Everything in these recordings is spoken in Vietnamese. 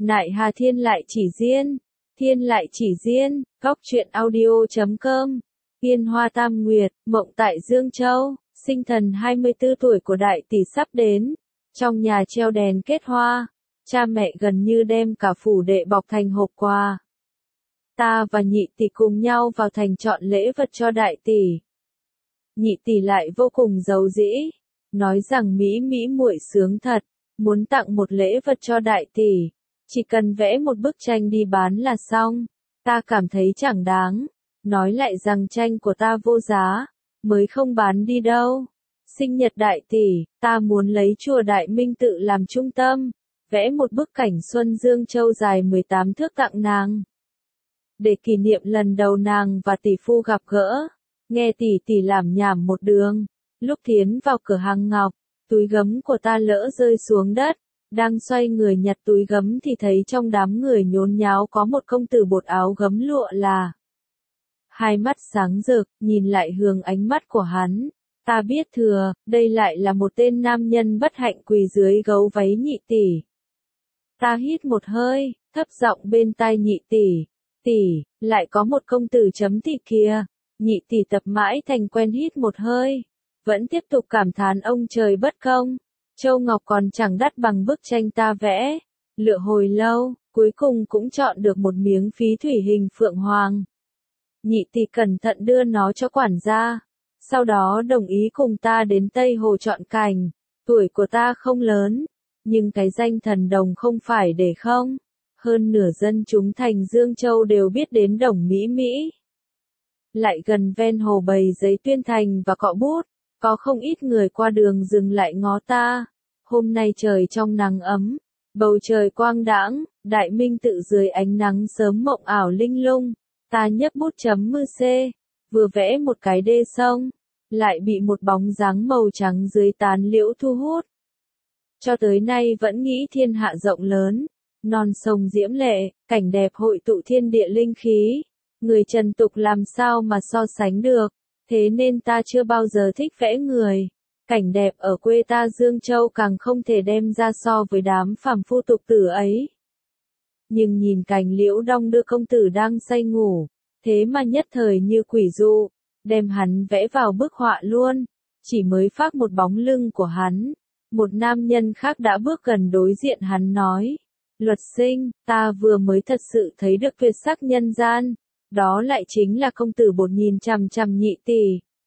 Nại hà thiên lại chỉ riêng, thiên lại chỉ riêng, góc truyện audio.com, Yên Hoa Tam Nguyệt, mộng tại Dương Châu, sinh thần 24 tuổi của đại tỷ sắp đến, trong nhà treo đèn kết hoa, cha mẹ gần như đem cả phủ đệ bọc thành hộp quà. Ta và nhị tỷ cùng nhau vào thành chọn lễ vật cho đại tỷ. Nhị tỷ lại vô cùng giàu dĩ, nói rằng Mỹ muội sướng thật, muốn tặng một lễ vật cho đại tỷ, chỉ cần vẽ một bức tranh đi bán là xong. Ta cảm thấy chẳng đáng, nói lại rằng tranh của ta vô giá, mới không bán đi đâu. Sinh nhật đại tỷ, ta muốn lấy chùa Đại Minh Tự làm trung tâm, vẽ một bức cảnh Xuân Dương Châu dài 18 thước tặng nàng. Để kỷ niệm lần đầu nàng và tỷ phu gặp gỡ, nghe tỷ tỷ lảm nhảm một đường, lúc tiến vào cửa hàng ngọc, túi gấm của ta lỡ rơi xuống đất, đang xoay người nhặt túi gấm thì thấy trong đám người nhốn nháo có một công tử bột áo gấm lụa là. Hai mắt sáng rực, nhìn lại hướng ánh mắt của hắn, ta biết thừa, đây lại là một tên nam nhân bất hạnh quỳ dưới gấu váy nhị tỷ. Ta hít một hơi, thấp giọng bên tai nhị tỷ, lại có một công tử chấm thị kìa. Nhị tỷ tập mãi thành quen hít một hơi, vẫn tiếp tục cảm thán ông trời bất công. Châu ngọc còn chẳng đắt bằng bức tranh ta vẽ, lựa hồi lâu, cuối cùng cũng chọn được một miếng phí thủy hình phượng hoàng. Nhị tỷ cẩn thận đưa nó cho quản gia, sau đó đồng ý cùng ta đến Tây Hồ chọn cành. Tuổi của ta không lớn, nhưng cái danh thần đồng không phải để không. Hơn nửa dân chúng thành Dương Châu đều biết đến Đồng Mỹ. Lại gần ven hồ bầy giấy tuyên thành và cọ bút, có không ít người qua đường dừng lại ngó ta. Hôm nay trời trong nắng ấm, bầu trời quang đãng, Đại Minh Tự dưới ánh nắng sớm mộng ảo linh lung. Ta nhấc bút chấm mư xê, vừa vẽ một cái đê sông, lại bị một bóng dáng màu trắng dưới tán liễu thu hút. Cho tới nay vẫn nghĩ thiên hạ rộng lớn, non sông diễm lệ, cảnh đẹp hội tụ thiên địa linh khí. Người trần tục làm sao mà so sánh được, thế nên ta chưa bao giờ thích vẽ người. Cảnh đẹp ở quê ta Dương Châu càng không thể đem ra so với đám phàm phu tục tử ấy. Nhưng nhìn cành liễu đong đưa công tử đang say ngủ, thế mà nhất thời như quỷ dụ, đem hắn vẽ vào bức họa luôn. Chỉ mới phác một bóng lưng của hắn, một nam nhân khác đã bước gần đối diện hắn nói: Luật sinh, ta vừa mới thật sự thấy được tuyệt sắc nhân gian. Đó lại chính là công tử bột nhìn chằm chằm nhị tỷ.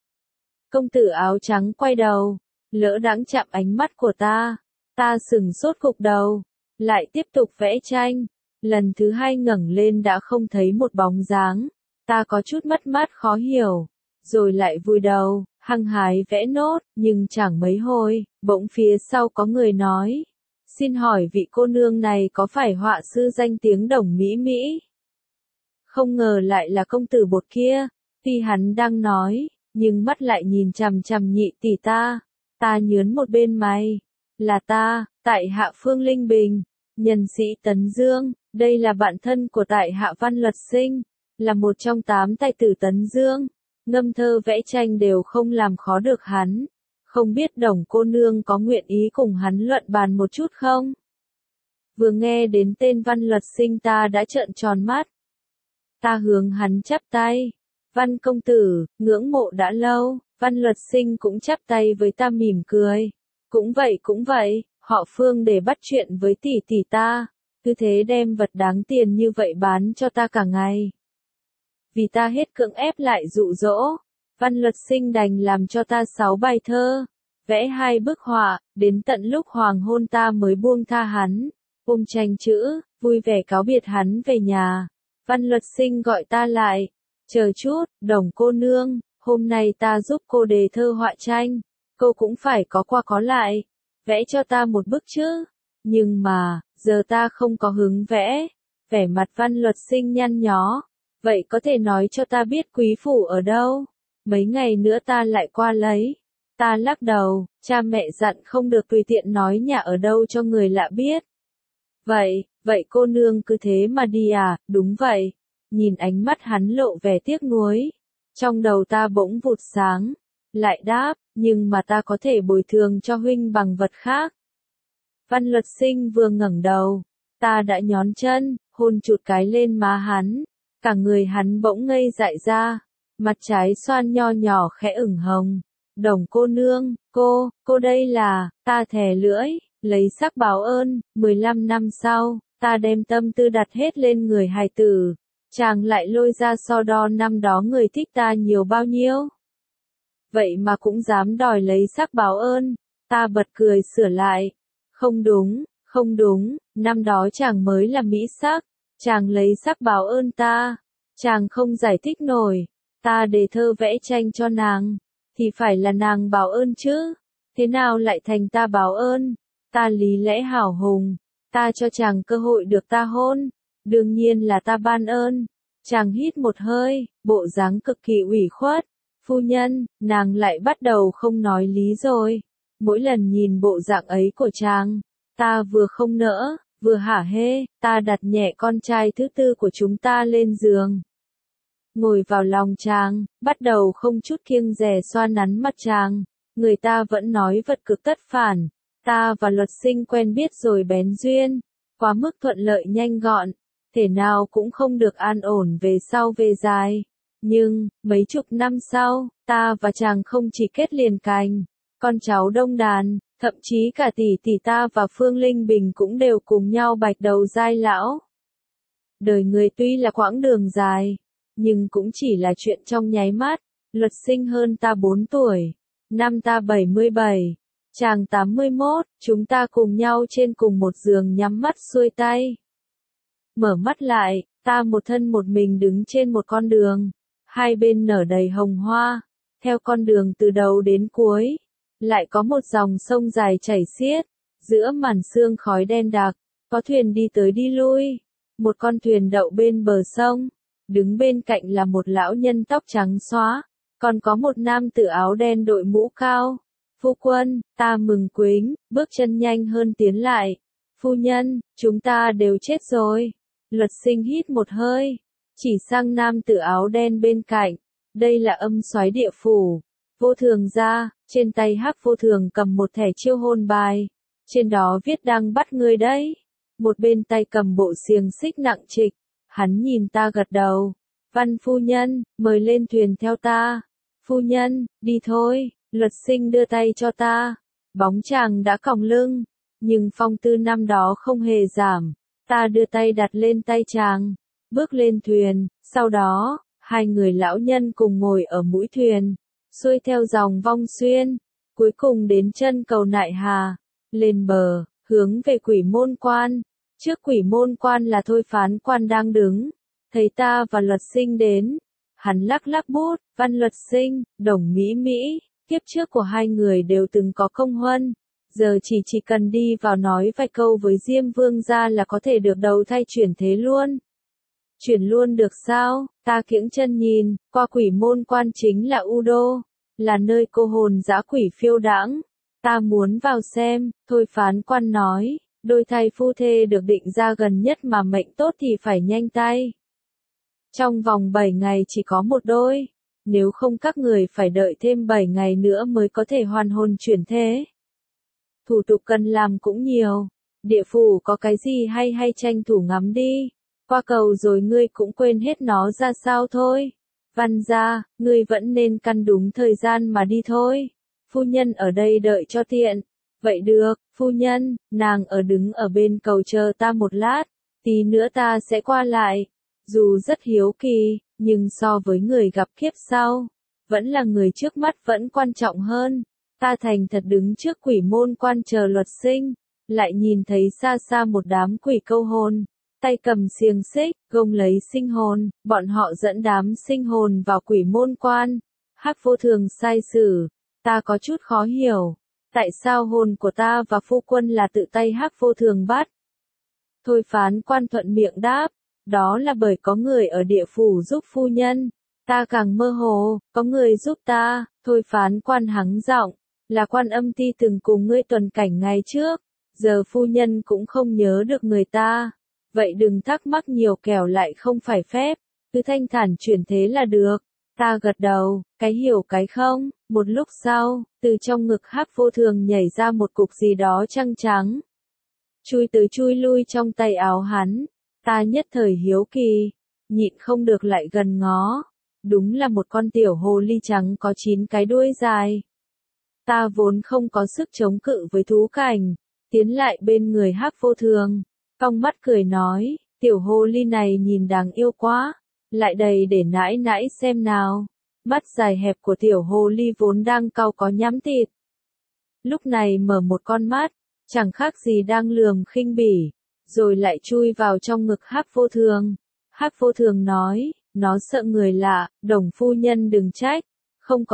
Công tử áo trắng quay đầu, lỡ đãng chạm ánh mắt của ta. Ta sừng sốt gục đầu, lại tiếp tục vẽ tranh. Lần thứ hai ngẩng lên đã không thấy một bóng dáng. Ta có chút mất mát khó hiểu, rồi lại vùi đầu, hăng hái vẽ nốt, nhưng chẳng mấy hồi, bỗng phía sau có người nói: Xin hỏi vị cô nương này có phải họa sư danh tiếng Đồng Mỹ? Không ngờ lại là công tử bột kia. Tuy hắn đang nói, nhưng mắt lại nhìn chằm chằm nhị tỷ ta. Ta nhớn một bên mày. Là ta, tại hạ Phương Linh Bình, nhân sĩ Tấn Dương. Đây là bạn thân của tại hạ Văn Luật Sinh, là một trong 8 tài tử Tấn Dương. Ngâm thơ vẽ tranh đều không làm khó được hắn. Không biết Đồng cô nương có nguyện ý cùng hắn luận bàn một chút không? Vừa nghe đến tên Văn Luật Sinh ta đã trợn tròn mắt. Ta hướng hắn chắp tay. Văn công tử, ngưỡng mộ đã lâu. Văn Luật Sinh cũng chắp tay với ta mỉm cười. Cũng vậy, họ Phương để bắt chuyện với tỷ tỷ ta. Cứ thế đem vật đáng tiền như vậy bán cho ta cả ngày. Vì ta hết cưỡng ép lại dụ dỗ, Văn Luật Sinh đành làm cho ta 6 bài thơ, vẽ 2 bức họa, đến tận lúc hoàng hôn ta mới buông tha hắn. Ôm tranh chữ, vui vẻ cáo biệt hắn về nhà. Văn Luật Sinh gọi ta lại: Chờ chút, Đồng cô nương, hôm nay ta giúp cô đề thơ họa tranh, cô cũng phải có qua có lại, vẽ cho ta một bức chứ. Nhưng mà, giờ ta không có hứng vẽ. Vẻ mặt Văn Luật Sinh nhăn nhó: Vậy có thể nói cho ta biết quý phủ ở đâu? Mấy ngày nữa ta lại qua lấy. Ta lắc đầu, cha mẹ dặn không được tùy tiện nói nhà ở đâu cho người lạ biết. Vậy cô nương cứ thế mà đi à? Đúng vậy. Nhìn ánh mắt hắn lộ vẻ tiếc nuối. Trong đầu ta bỗng vụt sáng. Lại đáp, nhưng mà ta có thể bồi thường cho huynh bằng vật khác. Văn Luật Sinh vừa ngẩng đầu, Ta đã nhón chân, hôn chụt cái lên má hắn. Cả người hắn bỗng ngây dại ra. Mặt trái xoan nho nhỏ khẽ ửng hồng. Đồng cô nương, cô đây là, ta thè lưỡi, lấy sắc báo ơn, 15 năm sau, ta đem tâm tư đặt hết lên người hài tử. Chàng lại lôi ra so đo năm đó người thích ta nhiều bao nhiêu. Vậy mà cũng dám đòi lấy sắc báo ơn. Ta bật cười sửa lại. Không đúng, năm đó chàng mới là mỹ sắc. Chàng lấy sắc báo ơn ta. Chàng không giải thích nổi. Ta đề thơ vẽ tranh cho nàng. Thì phải là nàng báo ơn chứ. Thế nào lại thành ta báo ơn? Ta lý lẽ hào hùng. Ta cho chàng cơ hội được ta hôn. Đương nhiên là ta ban ơn. Chàng hít một hơi, bộ dáng cực kỳ ủy khuất. Phu nhân, nàng lại bắt đầu không nói lý rồi. Mỗi lần nhìn bộ dạng ấy của chàng, ta vừa không nỡ, vừa hả hê, ta đặt nhẹ con trai thứ tư của chúng ta lên giường. Ngồi vào lòng chàng, bắt đầu không chút kiêng dè xoa nắn mặt chàng. Người ta vẫn nói vật cực tất phản. Ta và Luật Sinh quen biết rồi bén duyên. Quá mức thuận lợi nhanh gọn. Thể nào cũng không được an ổn về sau về dài. Nhưng, mấy chục năm sau, ta và chàng không chỉ kết liền cành. Con cháu đông đàn, thậm chí cả tỷ tỷ ta và Phương Linh Bình cũng đều cùng nhau bạch đầu giai lão. Đời người tuy là quãng đường dài, nhưng cũng chỉ là chuyện trong nháy mắt. Luật Sinh hơn ta 4 tuổi, năm ta 77, chàng 81, chúng ta cùng nhau trên cùng một giường nhắm mắt xuôi tay. Mở mắt lại, ta một thân một mình đứng trên một con đường, hai bên nở đầy hồng hoa, theo con đường từ đầu đến cuối, lại có một dòng sông dài chảy xiết, giữa màn sương khói đen đặc, có thuyền đi tới đi lui, một con thuyền đậu bên bờ sông, đứng bên cạnh là một lão nhân tóc trắng xóa, còn có một nam tử áo đen đội mũ cao. Phu quân, ta mừng quính, bước chân nhanh hơn tiến lại. Phu nhân, chúng ta đều chết rồi. Luật Sinh hít một hơi, chỉ sang nam tử áo đen bên cạnh. Đây là âm soái địa phủ. Vô Thường ra, trên tay Hắc Vô Thường cầm một thẻ chiêu hôn bài. Trên đó viết đang bắt ngươi đấy. Một bên tay cầm bộ xiềng xích nặng trịch. Hắn nhìn ta gật đầu. Văn phu nhân, mời lên thuyền theo ta. Phu nhân, đi thôi. Luật Sinh đưa tay cho ta. Bóng chàng đã còng lưng. Nhưng phong tư năm đó không hề giảm. Ta đưa tay đặt lên tay chàng. Bước lên thuyền. Sau đó, hai người lão nhân cùng ngồi ở mũi thuyền. Xuôi theo dòng Vong Xuyên. Cuối cùng đến chân cầu Nại Hà. Lên bờ, hướng về Quỷ Môn Quan. Trước Quỷ Môn Quan là Thôi Phán Quan đang đứng. Thấy ta và Luật Sinh đến. Hắn lắc lắc bút. Văn Luật Sinh, Đồng Mỹ Mỹ. Kiếp trước của hai người đều từng có công huân. Giờ chỉ cần đi vào nói vài câu với Diêm Vương gia là có thể được đầu thai chuyển thế luôn. Chuyển luôn được sao? Ta kiễng chân nhìn, qua Quỷ Môn Quan chính là U Đô, là nơi cô hồn dã quỷ phiêu đãng. Ta muốn vào xem. Thôi Phán Quan nói, đôi thai phu thê được định ra gần nhất mà mệnh tốt thì phải nhanh tay. Trong vòng 7 ngày chỉ có một đôi. Nếu không các người phải đợi thêm 7 ngày nữa mới có thể hoàn hồn chuyển thế. Thủ tục cần làm cũng nhiều. Địa phủ có cái gì hay tranh thủ ngắm đi. Qua cầu rồi ngươi cũng quên hết nó ra sao thôi. Văn gia, ngươi vẫn nên căn đúng thời gian mà đi thôi. Phu nhân ở đây đợi cho tiện. Vậy được, phu nhân, nàng đứng ở bên cầu chờ ta một lát. Tí nữa ta sẽ qua lại. Dù rất hiếu kỳ, nhưng so với người gặp kiếp sau, vẫn là người trước mắt vẫn quan trọng hơn. Ta thành thật đứng trước Quỷ Môn Quan chờ Luật Sinh, lại nhìn thấy xa xa một đám quỷ câu hồn, tay cầm xiềng xích, gông lấy sinh hồn, bọn họ dẫn đám sinh hồn vào Quỷ Môn Quan. Hắc Vô Thường sai sử, ta có chút khó hiểu, tại sao hồn của ta và phu quân là tự tay Hắc Vô Thường bắt? Thôi Phán Quan thuận miệng đáp, đó là bởi có người ở địa phủ giúp phu nhân. Ta càng mơ hồ, có người giúp ta. Thôi Phán Quan hắng giọng, là Quan Âm Ti từng cùng ngươi tuần cảnh ngày trước, giờ phu nhân cũng không nhớ được người ta. Vậy đừng thắc mắc nhiều kẻo lại không phải phép, cứ thanh thản chuyển thế là được. Ta gật đầu, cái hiểu cái không. Một lúc sau, từ trong ngực Hắc Vô Thường nhảy ra một cục gì đó trắng trắng. chui tới chui lui trong tay áo hắn. Ta nhất thời hiếu kỳ, nhịn không được lại gần ngó. Đúng là một con tiểu hồ ly trắng có 9 cái đuôi dài. Ta vốn không có sức chống cự với thú cảnh, tiến lại bên người Hắc Vô Thường, cong mắt cười nói, tiểu hồ ly này nhìn đáng yêu quá, lại đầy để nãi nãi xem nào. Mắt dài hẹp của tiểu hồ ly vốn đang cau có nhắm thịt. Lúc này mở một con mắt, chẳng khác gì đang lườm khinh bỉ, rồi lại chui vào trong ngực Hắc Vô Thường. Hắc Vô Thường nói, nó sợ người lạ, Đồng phu nhân đừng trách, không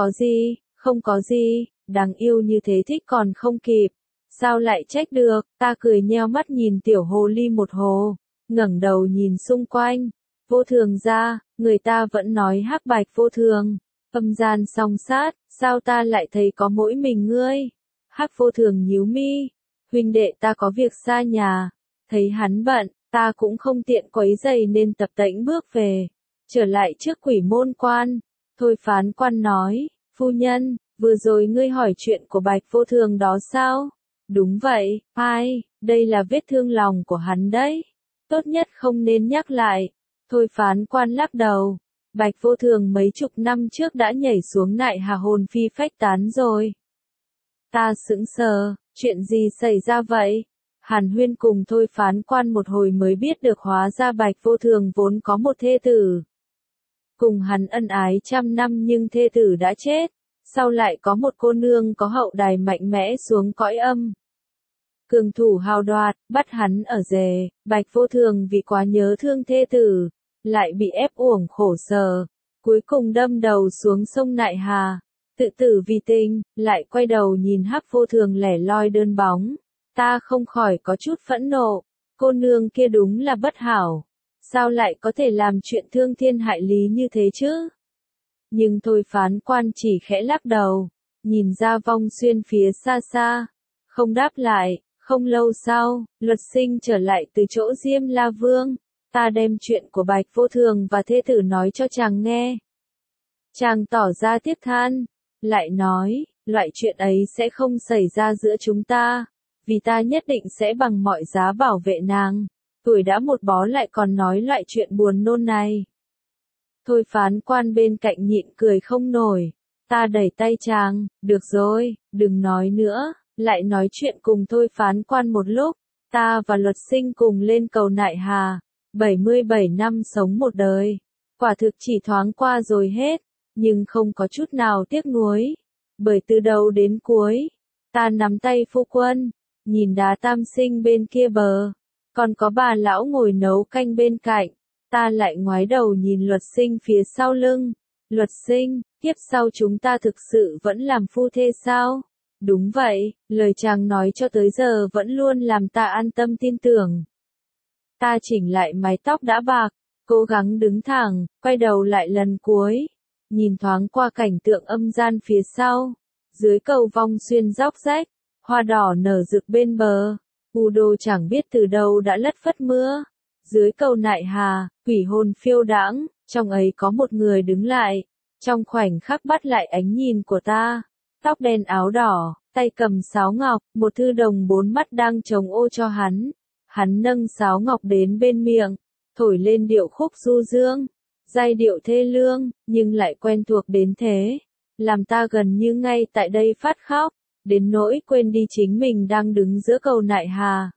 có gì, đáng yêu như thế thích còn không kịp, sao lại trách được. Ta cười nheo mắt nhìn tiểu hồ ly một hồ, ngẩng đầu nhìn xung quanh. Vô Thường ra, người ta vẫn nói Hắc Bạch Vô Thường, âm gian song sát, sao ta lại thấy có mỗi mình ngươi? Hắc Vô Thường nhíu mi, huynh đệ ta có việc xa nhà, thấy hắn bận, ta cũng không tiện quấy rầy nên tập tễnh bước về, trở lại trước Quỷ Môn Quan. Thôi phán quan nói, phu nhân, vừa rồi ngươi hỏi chuyện của Bạch Vô Thường đó sao? Đúng vậy, ai, đây là vết thương lòng của hắn đấy, tốt nhất không nên nhắc lại. Thôi phán quan lắc đầu, Bạch Vô Thường mấy chục năm trước đã nhảy xuống Nại Hà hồn phi phách tán rồi. Ta sững sờ, chuyện gì xảy ra vậy? Hàn Huyên cùng Thôi phán quan một hồi mới biết được hóa ra Bạch Vô Thường vốn có một thê tử. Cùng hắn ân ái trăm năm nhưng thê tử đã chết, sau lại có một cô nương có hậu đài mạnh mẽ xuống cõi âm. Cường thủ hào đoạt, bắt hắn ở rể. Bạch Vô Thường vì quá nhớ thương thê tử, lại bị ép uổng khổ sở, cuối cùng đâm đầu xuống sông Nại Hà, tự tử vì tình, lại quay đầu nhìn Hắc Vô Thường lẻ loi đơn bóng. Ta không khỏi có chút phẫn nộ, cô nương kia đúng là bất hảo, sao lại có thể làm chuyện thương thiên hại lý như thế chứ? Nhưng Thôi phán quan chỉ khẽ lắc đầu, nhìn ra Vong Xuyên phía xa xa, không đáp lại. Không lâu sau, Luật Sinh trở lại từ chỗ Diêm La Vương. Ta đem chuyện của Bạch Vô Thường và thê tử nói cho chàng nghe. Chàng tỏ ra tiếc than, lại nói, loại chuyện ấy sẽ không xảy ra giữa chúng ta, vì ta nhất định sẽ bằng mọi giá bảo vệ nàng. Tuổi đã một bó lại còn nói loại chuyện buồn nôn này. Thôi phán quan bên cạnh nhịn cười không nổi. Ta đẩy tay chàng, được rồi, đừng nói nữa. Lại nói chuyện cùng Thôi phán quan một lúc, ta và Luật Sinh cùng lên cầu Nại Hà, 77 năm sống một đời, quả thực chỉ thoáng qua rồi hết, nhưng không có chút nào tiếc nuối, bởi từ đầu đến cuối, ta nắm tay phu quân, nhìn đá Tam Sinh bên kia bờ, còn có bà lão ngồi nấu canh bên cạnh, ta lại ngoái đầu nhìn Luật Sinh phía sau lưng. Luật Sinh, kiếp sau chúng ta thực sự vẫn làm phu thê sao? Đúng vậy, lời chàng nói cho tới giờ vẫn luôn làm ta an tâm tin tưởng. Ta chỉnh lại mái tóc đã bạc, cố gắng đứng thẳng, quay đầu lại lần cuối, nhìn thoáng qua cảnh tượng âm gian phía sau. Dưới cầu Vong Xuyên róc rách, hoa đỏ nở rực bên bờ, U Đô chẳng biết từ đâu đã lất phất mưa. Dưới cầu Nại Hà, quỷ hồn phiêu đãng, trong ấy có một người đứng lại, trong khoảnh khắc bắt lại ánh nhìn của ta. Tóc đen áo đỏ, tay cầm sáo ngọc, một thư đồng 4 mắt đang trồng ô cho hắn. Hắn nâng sáo ngọc đến bên miệng, thổi lên điệu khúc du dương, giai điệu thê lương, nhưng lại quen thuộc đến thế, làm ta gần như ngay tại đây phát khóc, đến nỗi quên đi chính mình đang đứng giữa cầu Nại Hà.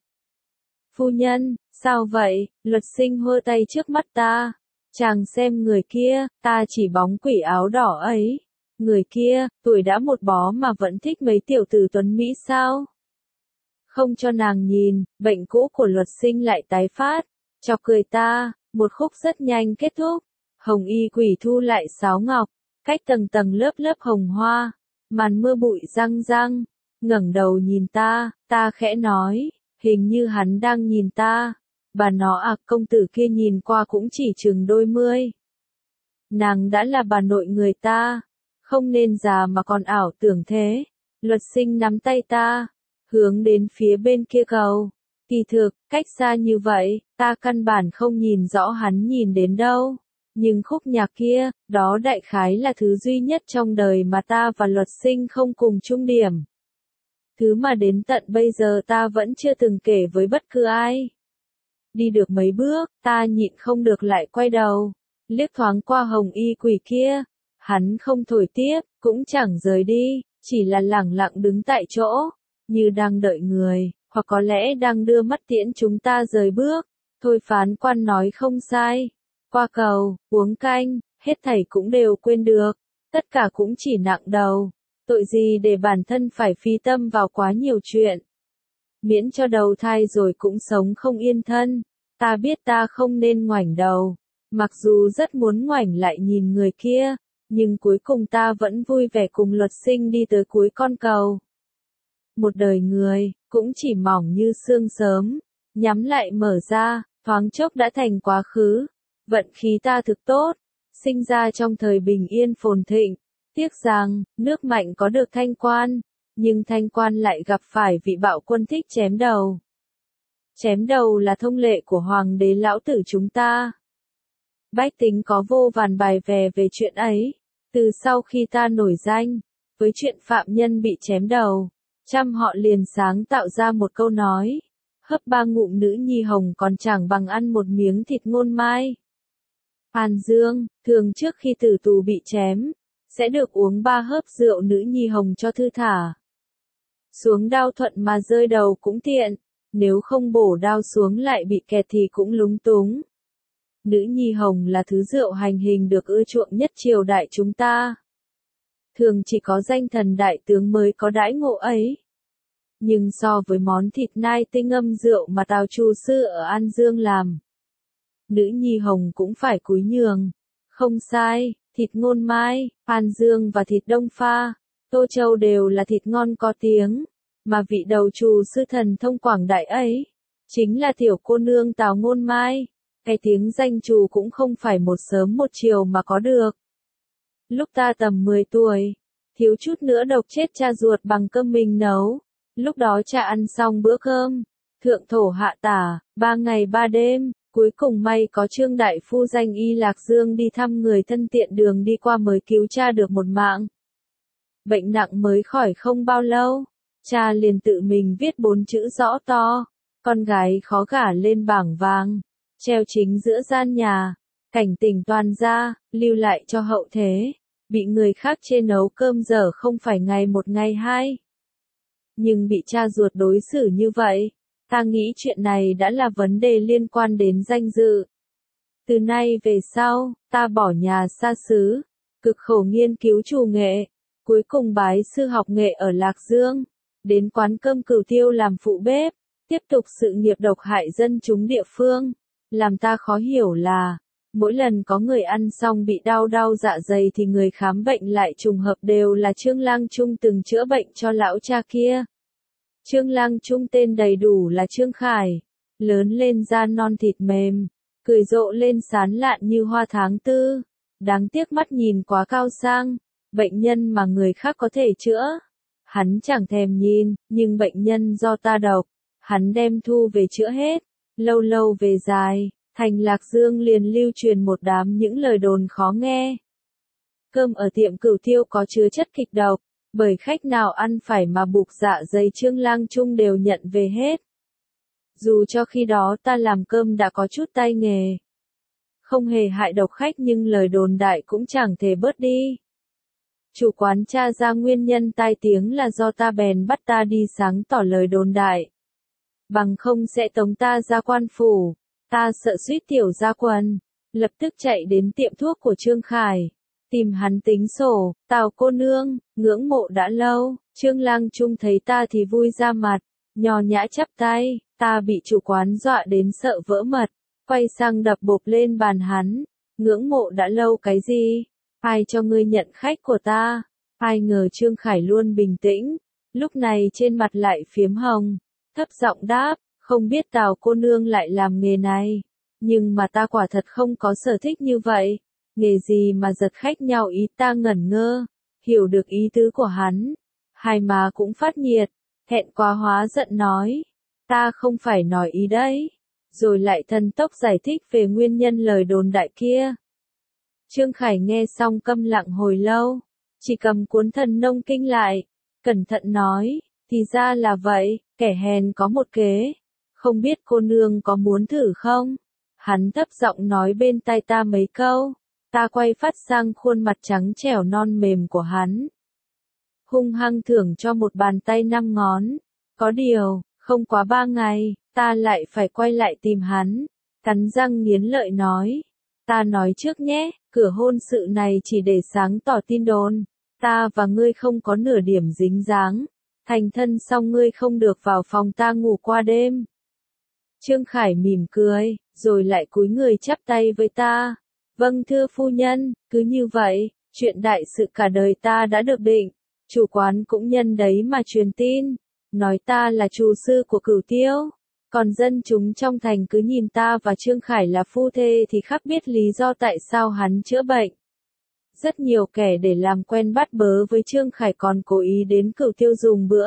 Phu nhân, sao vậy? Luật Sinh hơ tay trước mắt ta. Chàng xem người kia, ta chỉ bóng quỷ áo đỏ ấy. Người kia, tuổi đã một bó mà vẫn thích mấy tiểu tử tuấn Mỹ sao? Không cho nàng nhìn, bệnh cũ của Luật Sinh lại tái phát. Chọc cười ta, một khúc rất nhanh kết thúc. Hồng y quỷ thu lại sáo ngọc, cách tầng tầng lớp lớp hồng hoa. Màn mưa bụi răng răng, ngẩng đầu nhìn ta, ta khẽ nói, hình như hắn đang nhìn ta. Bà nó công tử kia nhìn qua cũng chỉ chừng đôi mươi. Nàng đã là bà nội người ta. Không nên già mà còn ảo tưởng thế. Luật Sinh nắm tay ta, hướng đến phía bên kia cầu. Kỳ thực, cách xa như vậy, ta căn bản không nhìn rõ hắn nhìn đến đâu. Nhưng khúc nhạc kia, đó đại khái là thứ duy nhất trong đời mà ta và Luật Sinh không cùng chung điểm. Thứ mà đến tận bây giờ ta vẫn chưa từng kể với bất cứ ai. Đi được mấy bước, ta nhịn không được lại quay đầu, liếc thoáng qua hồng y quỷ kia. Hắn không thổi tiếp, cũng chẳng rời đi, chỉ là lẳng lặng đứng tại chỗ, như đang đợi người, hoặc có lẽ đang đưa mắt tiễn chúng ta rời bước. Thôi phán quan nói không sai. Qua cầu, uống canh, hết thảy cũng đều quên được. Tất cả cũng chỉ nặng đầu. Tội gì để bản thân phải phí tâm vào quá nhiều chuyện. Miễn cho đầu thai rồi cũng sống không yên thân. Ta biết ta không nên ngoảnh đầu. Mặc dù rất muốn ngoảnh lại nhìn người kia, nhưng cuối cùng ta vẫn vui vẻ cùng luật sinh đi tới cuối con cầu. Một đời người, cũng chỉ mỏng như sương sớm, nhắm lại mở ra, thoáng chốc đã thành quá khứ. Vận khí ta thực tốt, sinh ra trong thời bình yên phồn thịnh. Tiếc rằng, nước Mạnh có được Thanh Quan, nhưng Thanh Quan lại gặp phải vị bạo quân thích chém đầu. Chém đầu là thông lệ của hoàng đế lão tử chúng ta. Bách tính có vô vàn bài vè về chuyện ấy. Từ sau khi ta nổi danh, với chuyện phạm nhân bị chém đầu, trăm họ liền sáng tạo ra một câu nói. Hấp 3 ngụm nữ nhi hồng còn chẳng bằng ăn một miếng thịt ngôn mai. An Dương, thường trước khi tử tù bị chém, sẽ được uống 3 hớp rượu nữ nhi hồng cho thư thả. Xuống đao thuận mà rơi đầu cũng tiện, nếu không bổ đao xuống lại bị kẹt thì cũng lúng túng. Nữ nhi hồng là thứ rượu hành hình được ưa chuộng nhất triều đại chúng ta. Thường chỉ có danh thần đại tướng mới có đãi ngộ ấy. Nhưng so với món thịt nai tinh ngâm rượu mà Tào Trù Sư ở An Dương làm, nữ nhi hồng cũng phải cúi nhường. Không sai, thịt ngôn mai, An Dương và thịt Đông Pha, Tô Châu đều là thịt ngon có tiếng, mà vị đầu trù sư thần thông quảng đại ấy, chính là tiểu cô nương Tào Ngôn Mai. Cái tiếng danh trù cũng không phải một sớm một chiều mà có được. Lúc ta tầm 10 tuổi, thiếu chút nữa độc chết cha ruột bằng cơm mình nấu. Lúc đó cha ăn xong bữa cơm, thượng thổ hạ tả, 3 ngày 3 đêm, cuối cùng may có Trương đại phu danh y Lạc Dương đi thăm người thân tiện đường đi qua mới cứu cha được một mạng. Bệnh nặng mới khỏi không bao lâu, cha liền tự mình viết 4 chữ rõ to, con gái khó gả lên bảng vàng, treo chính giữa gian nhà, cảnh tỉnh toàn gia, lưu lại cho hậu thế, bị người khác chê nấu cơm dở không phải ngày một ngày hai. Nhưng bị cha ruột đối xử như vậy, ta nghĩ chuyện này đã là vấn đề liên quan đến danh dự. Từ nay về sau, ta bỏ nhà xa xứ, cực khổ nghiên cứu trù nghệ, cuối cùng bái sư học nghệ ở Lạc Dương, đến quán cơm Cửu Tiêu làm phụ bếp, tiếp tục sự nghiệp độc hại dân chúng địa phương. Làm ta khó hiểu là, mỗi lần có người ăn xong bị đau dạ dày thì người khám bệnh lại trùng hợp đều là Trương Lang Trung từng chữa bệnh cho lão cha kia. Trương Lang Trung tên đầy đủ là Trương Khải, lớn lên da non thịt mềm, cười rộ lên sán lạn như hoa tháng tư. Đáng tiếc mắt nhìn quá cao sang, bệnh nhân mà người khác có thể chữa, hắn chẳng thèm nhìn, nhưng bệnh nhân do ta độc, hắn đem thu về chữa hết. Lâu lâu về dài, thành Lạc Dương liền lưu truyền một đám những lời đồn khó nghe. Cơm ở tiệm Cửu Tiêu có chứa chất kịch độc, bởi khách nào ăn phải mà buộc dạ dày Trương Lang Trung đều nhận về hết. Dù cho khi đó ta làm cơm đã có chút tay nghề, không hề hại độc khách nhưng lời đồn đại cũng chẳng thể bớt đi. Chủ quán tra ra nguyên nhân tai tiếng là do ta bèn bắt ta đi sáng tỏ lời đồn đại. Bằng không sẽ tống ta ra quan phủ, ta sợ suýt tiểu ra quần, lập tức chạy đến tiệm thuốc của Trương Khải, tìm hắn tính sổ. Tào cô nương, ngưỡng mộ đã lâu. Trương Lang Trung thấy ta thì vui ra mặt, nho nhã chắp tay. Ta bị chủ quán dọa đến sợ vỡ mật, quay sang đập bộp lên bàn hắn. Ngưỡng mộ đã lâu cái gì? Ai cho ngươi nhận khách của ta? Ai ngờ Trương Khải luôn bình tĩnh, lúc này trên mặt lại phiếm hồng, thấp giọng đáp, không biết Tào cô nương lại làm nghề này, nhưng mà ta quả thật không có sở thích như vậy. Nghề gì mà giật khách nhau ý? Ta ngẩn ngơ, hiểu được ý tứ của hắn, hai má cũng phát nhiệt, hẹn quá hóa giận nói, ta không phải nói ý đấy, rồi lại thần tốc giải thích về nguyên nhân lời đồn đại kia. Trương Khải nghe xong câm lặng hồi lâu, chỉ cầm cuốn Thần Nông Kinh lại, cẩn thận nói, Thì ra là vậy, kẻ hèn có một kế. Không biết cô nương có muốn thử không? Hắn thấp giọng nói bên tai ta mấy câu. Ta quay phát sang khuôn mặt trắng trẻo non mềm của hắn. Hung hăng thưởng cho một bàn tay 5 ngón. Có điều, không quá 3 ngày, ta lại phải quay lại tìm hắn. Cắn răng nghiến lợi nói. Ta nói trước nhé, cửa hôn sự này chỉ để sáng tỏ tin đồn. Ta và ngươi không có nửa điểm dính dáng. Thành thân xong ngươi không được vào phòng ta ngủ qua đêm. Trương Khải mỉm cười, rồi lại cúi người chắp tay với ta. Vâng thưa phu nhân, cứ như vậy, chuyện đại sự cả đời ta đã được định. Chủ quán cũng nhân đấy mà truyền tin. Nói ta là chủ sư của Cửu Tiêu. Còn dân chúng trong thành cứ nhìn ta và Trương Khải là phu thê thì khắc biết lý do tại sao hắn chữa bệnh. Rất nhiều kẻ để làm quen bắt bớ với Trương Khải còn cố ý đến Cửu Tiêu dùng bữa.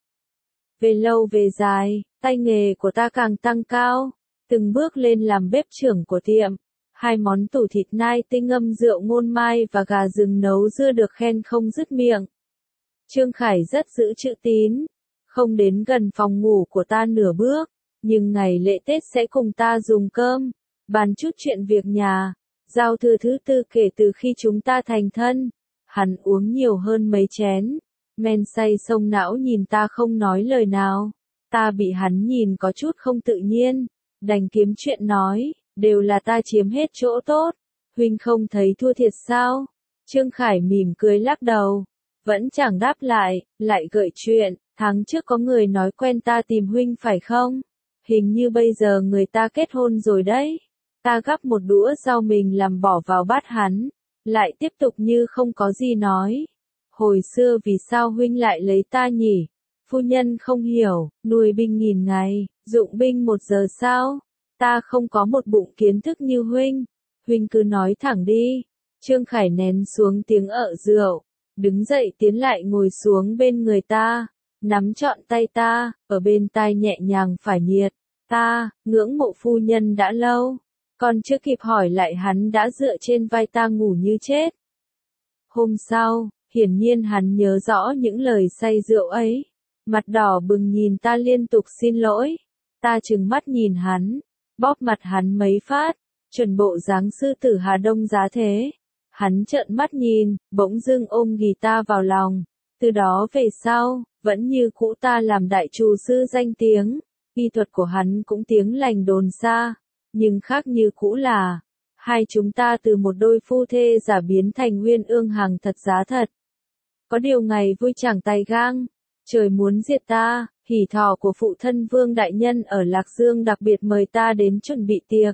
Về lâu về dài, tay nghề của ta càng tăng cao, từng bước lên làm bếp trưởng của tiệm. 2 món tủ thịt nai tinh ngâm rượu ngôn mai và gà rừng nấu dưa được khen không dứt miệng. Trương Khải rất giữ chữ tín, không đến gần phòng ngủ của ta nửa bước, nhưng ngày lễ Tết sẽ cùng ta dùng cơm, bàn chút chuyện việc nhà. Giao thừa thứ 4 kể từ khi chúng ta thành thân, hắn uống nhiều hơn mấy chén, men say sông não nhìn ta không nói lời nào. Ta bị hắn nhìn có chút không tự nhiên, đành kiếm chuyện nói, đều là ta chiếm hết chỗ tốt, huynh không thấy thua thiệt sao? Trương Khải mỉm cười lắc đầu, vẫn chẳng đáp lại gợi chuyện, tháng trước có người nói quen ta tìm huynh phải không? Hình như bây giờ người ta kết hôn rồi đấy. Ta gắp một đũa rau mình làm bỏ vào bát hắn, lại tiếp tục như không có gì nói. Hồi xưa vì sao huynh lại lấy ta nhỉ? Phu nhân không hiểu, nuôi binh 1000 ngày, dụng binh 1 giờ sao? Ta không có một bụng kiến thức như huynh. Huynh cứ nói thẳng đi. Trương Khải nén xuống tiếng ợ rượu, đứng dậy tiến lại ngồi xuống bên người ta, nắm trọn tay ta, ở bên tai nhẹ nhàng phải nhiệt. Ta, ngưỡng mộ phu nhân đã lâu. Còn chưa kịp hỏi lại hắn đã dựa trên vai ta ngủ như chết. Hôm sau, hiển nhiên hắn nhớ rõ những lời say rượu ấy. Mặt đỏ bừng nhìn ta liên tục xin lỗi. Ta trừng mắt nhìn hắn, bóp mặt hắn mấy phát, chuẩn bộ dáng sư tử Hà Đông giá thế. Hắn trợn mắt nhìn, bỗng dưng ôm guitar vào lòng. Từ đó về sau, vẫn như cũ ta làm đại trù sư danh tiếng. Y thuật của hắn cũng tiếng lành đồn xa. Nhưng khác như cũ là, hai chúng ta từ một đôi phu thê giả biến thành Nguyên Ương hàng thật giá thật. Có điều ngày vui chẳng tay gang, trời muốn diệt ta, hỉ thọ của phụ thân Vương Đại Nhân ở Lạc Dương đặc biệt mời ta đến chuẩn bị tiệc.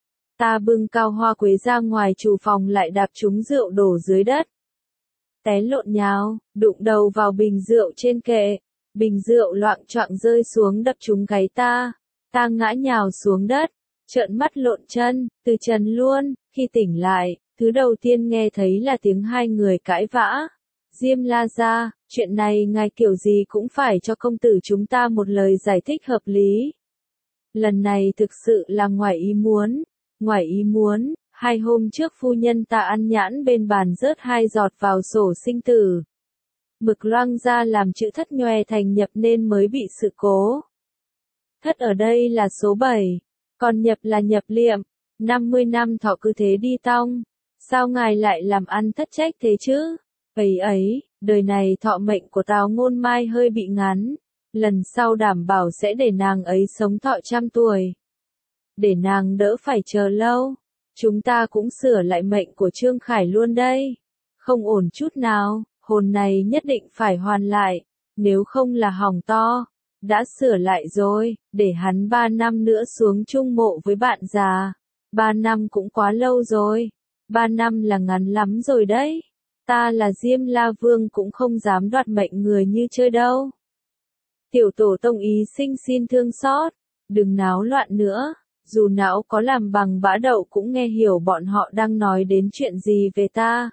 Ta bưng cao hoa quế ra ngoài chủ phòng lại đạp trúng rượu đổ dưới đất. Té lộn nhào, đụng đầu vào bình rượu trên kệ, bình rượu loạng choạng rơi xuống đập trúng gáy ta. Ta ngã nhào xuống đất. Trợn mắt lộn chân, từ trần luôn. Khi tỉnh lại, thứ đầu tiên nghe thấy là tiếng hai người cãi vã. Diêm La gia, chuyện này ngài kiểu gì cũng phải cho công tử chúng ta một lời giải thích hợp lý. Lần này thực sự là ngoài ý muốn. Ngoài ý muốn, 2 hôm trước phu nhân ta ăn nhãn bên bàn rớt 2 giọt vào sổ sinh tử. Mực loang ra làm chữ thất nhòe thành nhập nên mới bị sự cố. Thất ở đây là số 7. Còn nhập là nhập liệm, 50 năm thọ cứ thế đi tong. Sao ngài lại làm ăn thất trách thế chứ? Ấy, đời này thọ mệnh của Tào Ngôn Mai hơi bị ngắn. Lần sau đảm bảo sẽ để nàng ấy sống thọ 100 tuổi. Để nàng đỡ phải chờ lâu. Chúng ta cũng sửa lại mệnh của Trương Khải luôn đây. Không ổn chút nào, hồn này nhất định phải hoàn lại. Nếu không là hỏng to. Đã sửa lại rồi, để hắn 3 năm nữa xuống chung mộ với bạn già. 3 năm cũng quá lâu rồi. 3 năm là ngắn lắm rồi đấy. Ta là Diêm La Vương cũng không dám đoạt mệnh người như chơi đâu. Tiểu tổ tông ý sinh xin thương xót. Đừng náo loạn nữa. Dù não có làm bằng bã đậu cũng nghe hiểu bọn họ đang nói đến chuyện gì về ta.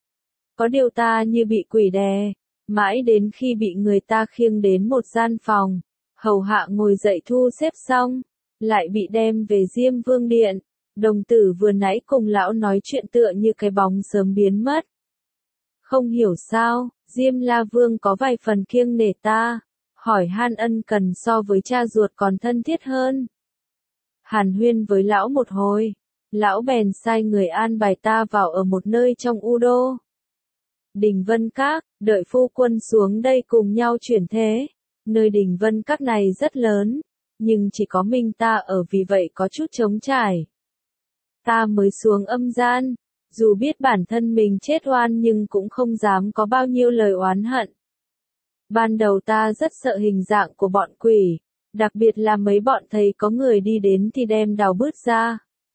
Có điều ta như bị quỷ đè. Mãi đến khi bị người ta khiêng đến một gian phòng, hầu hạ ngồi dậy thu xếp xong, lại bị đem về Diêm Vương Điện. Đồng tử vừa nãy cùng lão nói chuyện tựa như cái bóng sớm biến mất. Không hiểu sao, Diêm La Vương có vài phần kiêng nể ta. hỏi han ân cần so với cha ruột còn thân thiết hơn. Hàn huyên với lão một hồi, lão bèn sai người an bài ta vào ở một nơi trong U Đô. Đình Vân Các, đợi phu quân xuống đây cùng nhau chuyển thế. Nơi Đình Vân Các này rất lớn, nhưng chỉ có mình ta ở vì vậy có chút trống trải. Ta mới xuống âm gian, dù biết bản thân mình chết oan nhưng cũng không dám có bao nhiêu lời oán hận. Ban đầu ta rất sợ hình dạng của bọn quỷ, đặc biệt là mấy bọn thầy có người đi đến thì đem đào bứt ra.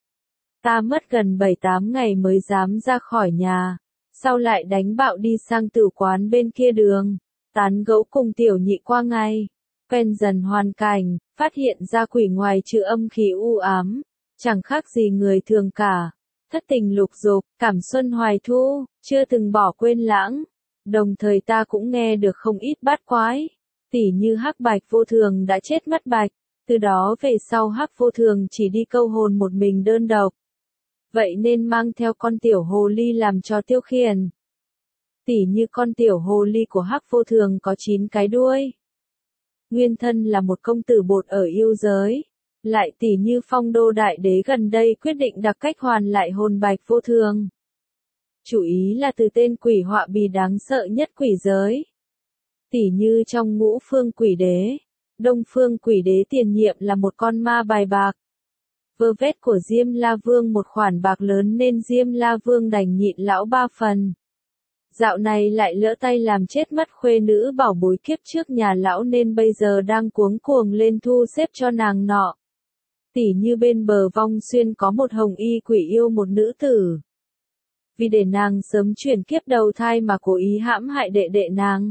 Ta mất gần 7-8 ngày mới dám ra khỏi nhà, sau lại đánh bạo đi sang tử quán bên kia đường, tán gẫu cùng tiểu nhị qua ngày, quen dần hoàn cảnh, phát hiện ra quỷ ngoài trừ âm khí u ám, chẳng khác gì người thường cả. Thất tình lục dục, cảm xuân hoài thu, chưa từng bỏ quên lãng. Đồng thời ta cũng nghe được không ít bát quái, tỉ như Hắc Bạch Vô Thường đã chết mất bạch, từ đó về sau Hắc Vô Thường chỉ đi câu hồn một mình đơn độc. Vậy nên mang theo con tiểu hồ ly làm cho tiêu khiển. Tỉ như con tiểu hồ ly của Hắc Vô Thường có 9 cái đuôi. Nguyên thân là một công tử bột ở yêu giới. Lại tỉ như Phong Đô Đại Đế gần đây quyết định đặc cách hoàn lại hồn Bạch Vô Thường. Chủ ý là từ tên quỷ họa bì đáng sợ nhất quỷ giới. Tỉ như trong Ngũ Phương Quỷ Đế, Đông Phương Quỷ Đế tiền nhiệm là một con ma bài bạc. Vơ vét của Diêm La Vương một khoản bạc lớn nên Diêm La Vương đành nhịn lão 3 phần. Dạo này lại lỡ tay làm chết mất khuê nữ bảo bối kiếp trước nhà lão nên bây giờ đang cuống cuồng lên thu xếp cho nàng nọ. Tỉ như bên bờ Vong Xuyên có một hồng y quỷ yêu một nữ tử. Vì để nàng sớm chuyển kiếp đầu thai mà cố ý hãm hại đệ đệ nàng.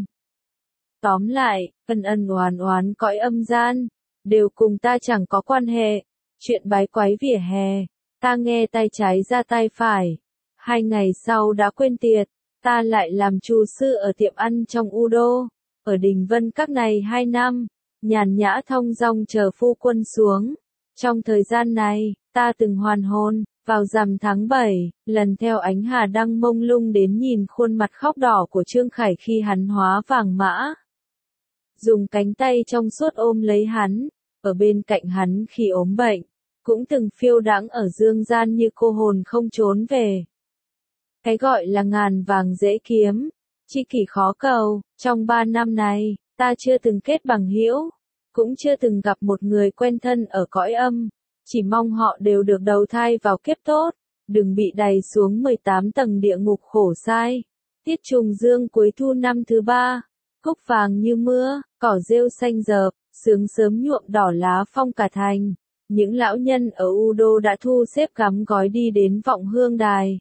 Tóm lại, ân ân oán oán cõi âm gian, đều cùng ta chẳng có quan hệ. Chuyện bái quái vỉa hè, ta nghe tay trái ra tay phải. 2 ngày sau đã quên tiệt, ta lại làm trù sư ở tiệm ăn trong U Đô. Ở Đình Vân Các này 2 năm, nhàn nhã thong dong chờ phu quân xuống. Trong thời gian này, ta từng hoàn hôn, vào rằm tháng 7, lần theo ánh hà đăng mông lung đến nhìn khuôn mặt khóc đỏ của Trương Khải khi hắn hóa vàng mã. Dùng cánh tay trong suốt ôm lấy hắn, ở bên cạnh hắn khi ốm bệnh, cũng từng phiêu đãng ở dương gian như cô hồn không trốn về. Cái gọi là ngàn vàng dễ kiếm, chi kỷ khó cầu, trong 3 năm này, ta chưa từng kết bằng hữu, cũng chưa từng gặp một người quen thân ở cõi âm, chỉ mong họ đều được đầu thai vào kiếp tốt, đừng bị đày xuống 18 tầng địa ngục khổ sai. Tiết trùng dương cuối thu năm thứ 3, cúc vàng như mưa, cỏ rêu xanh rợp, sương sớm nhuộm đỏ lá phong cả thành. Những lão nhân ở U Đô đã thu xếp gắm gói đi đến Vọng Hương Đài.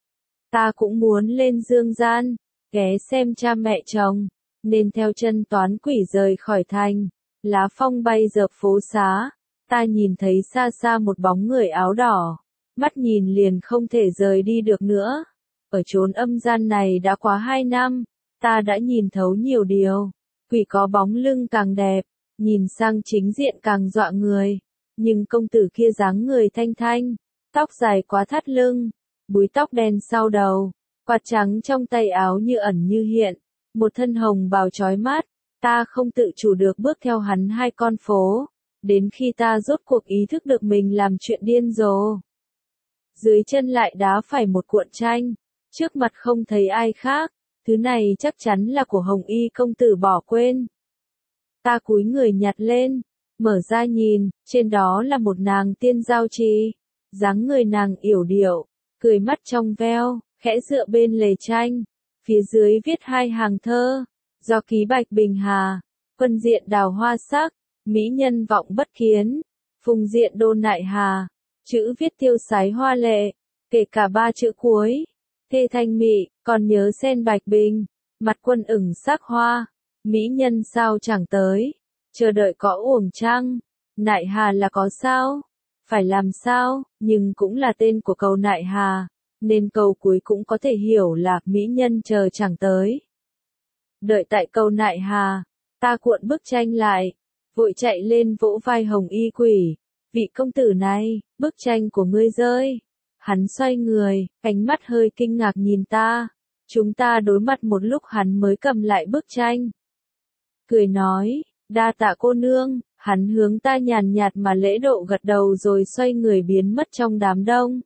Ta cũng muốn lên dương gian, ghé xem cha mẹ chồng, nên theo chân toán quỷ rời khỏi thành. Lá phong bay dợp phố xá, ta nhìn thấy xa xa một bóng người áo đỏ, mắt nhìn liền không thể rời đi được nữa. Ở chốn âm gian này đã quá 2 năm, ta đã nhìn thấu nhiều điều. Quỷ có bóng lưng càng đẹp, nhìn sang chính diện càng dọa người. Nhưng công tử kia dáng người thanh thanh, tóc dài quá thắt lưng, búi tóc đen sau đầu, quạt trắng trong tay áo như ẩn như hiện, một thân hồng bào chói mắt. Ta không tự chủ được bước theo hắn 2 con phố, đến khi ta rốt cuộc ý thức được mình làm chuyện điên rồ. Dưới chân lại đá phải một cuộn tranh, trước mặt không thấy ai khác, thứ này chắc chắn là của Hồng Y công tử bỏ quên. Ta cúi người nhặt lên, mở ra nhìn, trên đó là một nàng tiên giao trì, dáng người nàng yểu điệu, cười mắt trong veo, khẽ dựa bên lề tranh, phía dưới viết 2 hàng thơ. Do ký Bạch Bình Hà, phân diện đào hoa sắc, mỹ nhân vọng bất kiến, phùng diện đô nại hà, chữ viết tiêu sái hoa lệ, kể cả 3 chữ cuối, thê thanh mị, còn nhớ sen Bạch Bình, mặt quân ửng sắc hoa, mỹ nhân sao chẳng tới, chờ đợi có uổng trăng, nại hà là có sao, phải làm sao, nhưng cũng là tên của cầu nại hà, nên câu cuối cũng có thể hiểu là mỹ nhân chờ chẳng tới. Đợi tại cầu nại hà, ta cuộn bức tranh lại, vội chạy lên vỗ vai Hồng Y quỷ. Vị công tử này, bức tranh của ngươi rơi. Hắn xoay người, ánh mắt hơi kinh ngạc nhìn ta. Chúng ta đối mặt một lúc hắn mới cầm lại bức tranh. Cười nói, Đa tạ cô nương, hắn hướng ta nhàn nhạt mà lễ độ gật đầu rồi xoay người biến mất trong đám đông.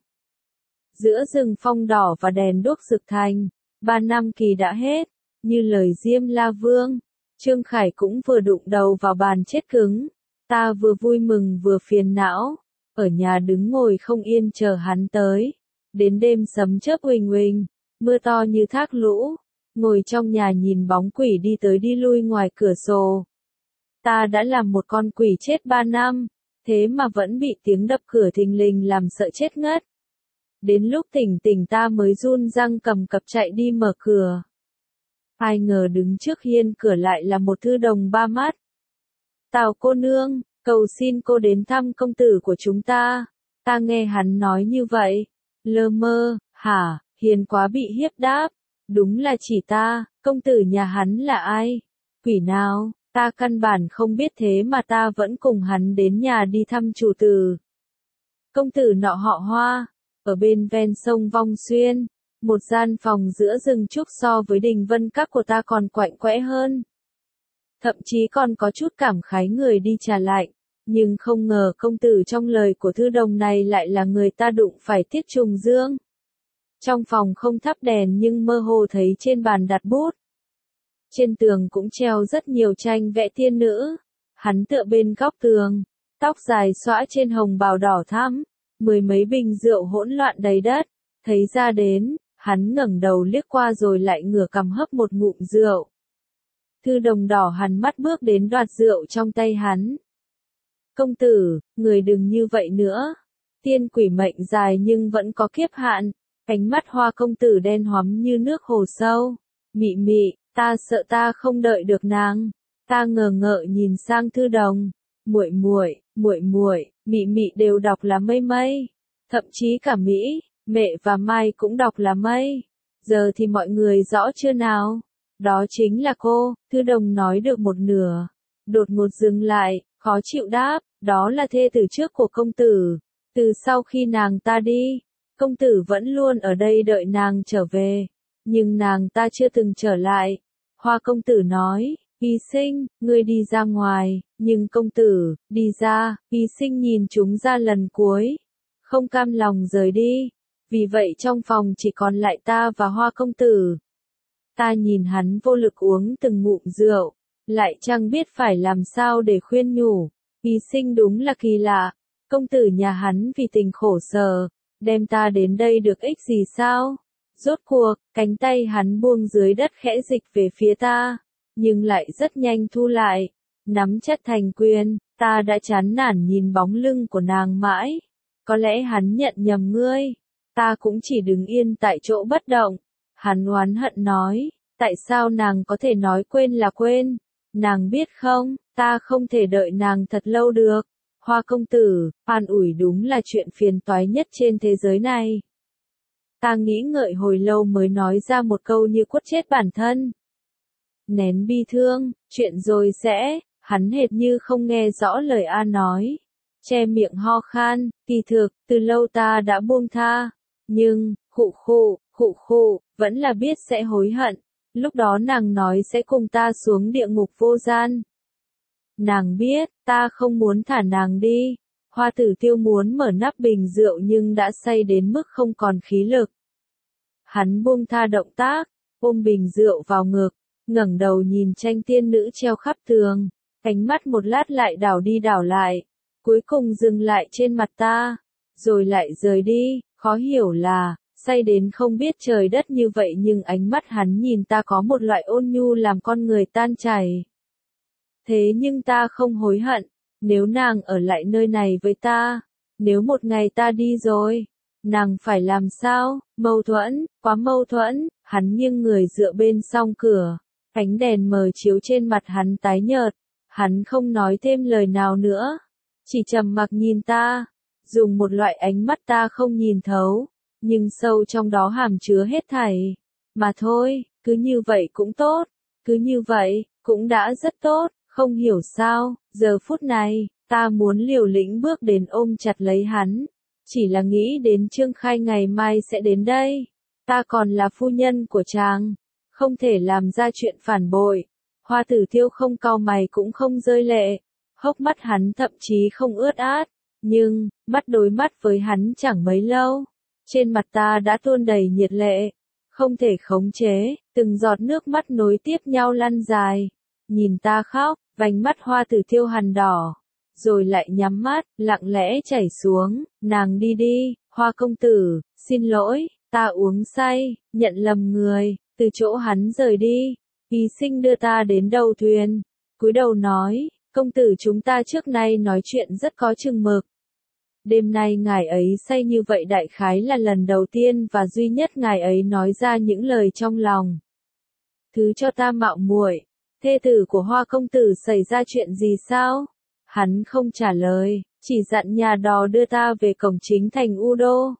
Giữa rừng phong đỏ và đèn đuốc rực thành, 3 năm kỳ đã hết, như lời Diêm La Vương. Trương Khải cũng vừa đụng đầu vào bàn chết cứng. Ta vừa vui mừng vừa phiền não, ở nhà đứng ngồi không yên chờ hắn tới. Đến đêm sấm chớp huỳnh huỳnh, mưa to như thác lũ, ngồi trong nhà nhìn bóng quỷ đi tới đi lui ngoài cửa sổ. Ta đã làm một con quỷ chết 3 năm, thế mà vẫn bị tiếng đập cửa thình lình làm sợ chết ngất. Đến lúc tỉnh ta mới run răng cầm cập chạy đi mở cửa. Ai ngờ đứng trước hiên cửa lại là một thư đồng 3 mắt. Tào cô nương, cầu xin cô đến thăm công tử của chúng ta. Ta nghe hắn nói như vậy. Lơ mơ, hả, hiền quá bị hiếp đáp. Đúng là chỉ ta, công tử nhà hắn là ai? Quỷ nào, ta căn bản không biết thế mà ta vẫn cùng hắn đến nhà đi thăm chủ tử. Công tử nọ họ Hoa, ở bên ven sông Vong Xuyên, một gian phòng giữa rừng trúc so với Đình Vân Các của ta còn quạnh quẽ hơn. Thậm chí còn có chút cảm khái người đi trà lạnh, nhưng không ngờ công tử trong lời của thư đồng này lại là người ta đụng phải Tiết Trùng Dương. Trong phòng không thắp đèn nhưng mơ hồ thấy trên bàn đặt bút. Trên tường cũng treo rất nhiều tranh vẽ tiên nữ. Hắn tựa bên góc tường, tóc dài xõa trên hồng bào đỏ thắm, 10 mấy bình rượu hỗn loạn đầy đất. Thấy ra đến, hắn ngẩng đầu liếc qua rồi lại ngửa cằm hấp một ngụm rượu. Thư đồng đỏ hắn mắt bước đến đoạt rượu trong tay hắn. Công tử, người đừng như vậy nữa. Tiên quỷ mệnh dài nhưng vẫn có kiếp hạn. Ánh mắt Hoa công tử đen hoắm như nước hồ sâu. Mị mị, ta sợ ta không đợi được nàng. Ta ngờ ngợ nhìn sang thư đồng. Muội muội, mị mị đều đọc là mây mây. Thậm chí cả Mỹ, mẹ và Mai cũng đọc là mây. Giờ thì mọi người rõ chưa nào? Đó chính là cô. Thư đồng nói được một nửa. Đột ngột dừng lại, khó chịu đáp, đó là thê tử trước của công tử. Từ sau khi nàng ta đi, công tử vẫn luôn ở đây đợi nàng trở về. Nhưng nàng ta chưa từng trở lại. Hoa công tử nói, Y Sinh, ngươi đi ra ngoài, nhưng công tử, đi ra. Y Sinh nhìn chúng ra lần cuối, không cam lòng rời đi. Vì vậy trong phòng chỉ còn lại ta và Hoa công tử. Ta nhìn hắn vô lực uống từng ngụm rượu, lại chẳng biết phải làm sao để khuyên nhủ. Y Sinh đúng là kỳ lạ, công tử nhà hắn vì tình khổ sở, đem ta đến đây được ích gì sao? Rốt cuộc, cánh tay hắn buông dưới đất khẽ dịch về phía ta, nhưng lại rất nhanh thu lại, nắm chặt thành quyền. Ta đã chán nản nhìn bóng lưng của nàng mãi. Có lẽ hắn nhận nhầm ngươi. Ta cũng chỉ đứng yên tại chỗ bất động. Hắn oán hận nói, tại sao nàng có thể nói quên là quên? Nàng biết không, ta không thể đợi nàng thật lâu được. Hoa công tử, an ủi đúng là chuyện phiền toái nhất trên thế giới này. Ta nghĩ ngợi hồi lâu mới nói ra một câu như quất chết bản thân. Nén bi thương, chuyện rồi sẽ, hắn hệt như không nghe rõ lời A nói. Che miệng ho khan, kỳ thực, từ lâu ta đã buông tha. Nhưng, khụ khụ, vẫn là biết sẽ hối hận. Lúc đó nàng nói sẽ cùng ta xuống địa ngục vô gian. Nàng biết, ta không muốn thả nàng đi. Hoa Tử Tiêu muốn mở nắp bình rượu nhưng đã say đến mức không còn khí lực. Hắn buông tha động tác, ôm bình rượu vào ngực, ngẩng đầu nhìn tranh tiên nữ treo khắp tường, ánh mắt một lát lại đảo đi đảo lại, cuối cùng dừng lại trên mặt ta, rồi lại rời đi. Khó hiểu là, say đến không biết trời đất như vậy nhưng ánh mắt hắn nhìn ta có một loại ôn nhu làm con người tan chảy. Thế nhưng ta không hối hận, nếu nàng ở lại nơi này với ta, nếu một ngày ta đi rồi, nàng phải làm sao? Mâu thuẫn, quá mâu thuẫn. Hắn nghiêng người dựa bên song cửa, ánh đèn mờ chiếu trên mặt hắn tái nhợt, hắn không nói thêm lời nào nữa, chỉ trầm mặc nhìn ta, dùng một loại ánh mắt ta không nhìn thấu, nhưng sâu trong đó hàm chứa hết thảy. Mà thôi, cứ như vậy cũng tốt, cứ như vậy, cũng đã rất tốt. Không hiểu sao, giờ phút này, ta muốn liều lĩnh bước đến ôm chặt lấy hắn. Chỉ là nghĩ đến Trương Khai ngày mai sẽ đến đây. Ta còn là phu nhân của chàng, không thể làm ra chuyện phản bội. Hoa Tử Tiêu không cau mày cũng không rơi lệ, hốc mắt hắn thậm chí không ướt át, nhưng, mắt đối mắt với hắn chẳng mấy lâu, trên mặt ta đã tuôn đầy nhiệt lệ, không thể khống chế, từng giọt nước mắt nối tiếp nhau lăn dài, nhìn ta khóc, vành mắt Hoa Tử Tiêu hằn đỏ, rồi lại nhắm mắt, lặng lẽ chảy xuống, nàng đi đi, Hoa công tử, xin lỗi, ta uống say, nhận lầm người, từ chỗ hắn rời đi, Y Sinh đưa ta đến đầu thuyền, cúi đầu nói, công tử chúng ta trước nay nói chuyện rất có chừng mực. Đêm nay ngài ấy say như vậy đại khái là lần đầu tiên và duy nhất ngài ấy nói ra những lời trong lòng. Thứ cho ta mạo muội, thê tử của Hoa công tử xảy ra chuyện gì sao? Hắn không trả lời, chỉ dặn nhà đò đưa ta về cổng chính thành U Đô.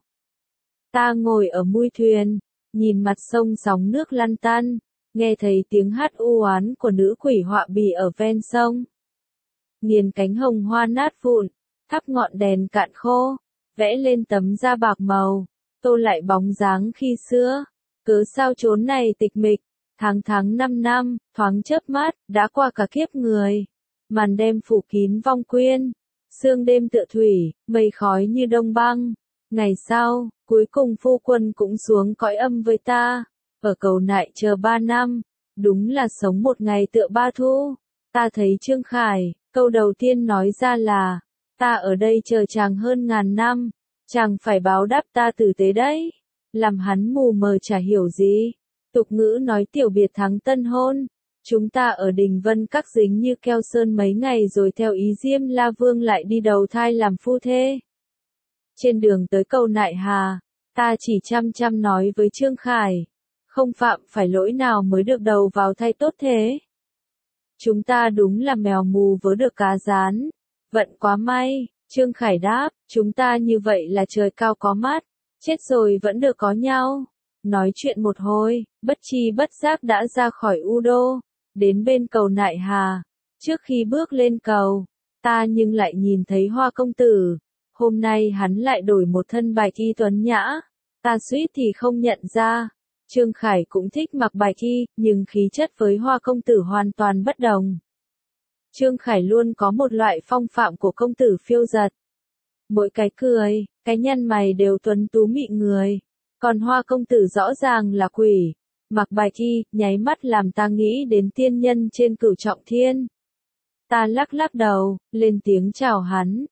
Ta ngồi ở mui thuyền, nhìn mặt sông sóng nước lăn tăn, nghe thấy tiếng hát u oán của nữ quỷ họa bì ở ven sông. Nghiền cánh hồng hoa nát vụn, thắp ngọn đèn cạn khô, vẽ lên tấm da bạc màu, tô lại bóng dáng khi xưa. Cớ sao chốn này tịch mịch, tháng tháng năm, thoáng chớp mắt, đã qua cả kiếp người. Màn đêm phủ kín vong quyên, sương đêm tựa thủy, mây khói như đông băng. Ngày sau, cuối cùng phu quân cũng xuống cõi âm với ta, ở cầu nại chờ 3 năm, đúng là sống một ngày tựa ba thu. Ta thấy Trương Khải, câu đầu tiên nói ra là, ta ở đây chờ chàng hơn ngàn năm, chàng phải báo đáp ta tử tế đấy. Làm hắn mù mờ chả hiểu gì. Tục ngữ nói tiểu biệt thắng tân hôn. Chúng ta ở Đình Vân Các dính như keo sơn mấy ngày rồi theo ý Diêm La Vương lại đi đầu thai làm phu thê. Trên đường tới cầu Nại Hà, ta chỉ chăm nói với Trương Khải, không phạm phải lỗi nào mới được đầu vào thai tốt thế. Chúng ta đúng là mèo mù vớ được cá rán, vận quá may. Trương Khải đáp, chúng ta như vậy là trời cao có mắt, chết rồi vẫn được có nhau. Nói chuyện một hồi, bất chi bất giác đã ra khỏi U Đô, đến bên cầu Nại Hà. Trước khi bước lên cầu, ta nhưng lại nhìn thấy Hoa công tử. Hôm nay hắn lại đổi một thân bạch y tuấn nhã, ta suýt thì không nhận ra. Trương Khải cũng thích mặc bạch y, nhưng khí chất với Hoa công tử hoàn toàn bất đồng. Trương Khải luôn có một loại phong phạm của công tử phiêu dật. Mỗi cái cười, cái nhăn mày đều tuấn tú mị người. Còn Hoa công tử rõ ràng là quỷ, mặc bạch y, nháy mắt làm ta nghĩ đến tiên nhân trên Cửu Trọng Thiên. Ta lắc đầu, lên tiếng chào hắn,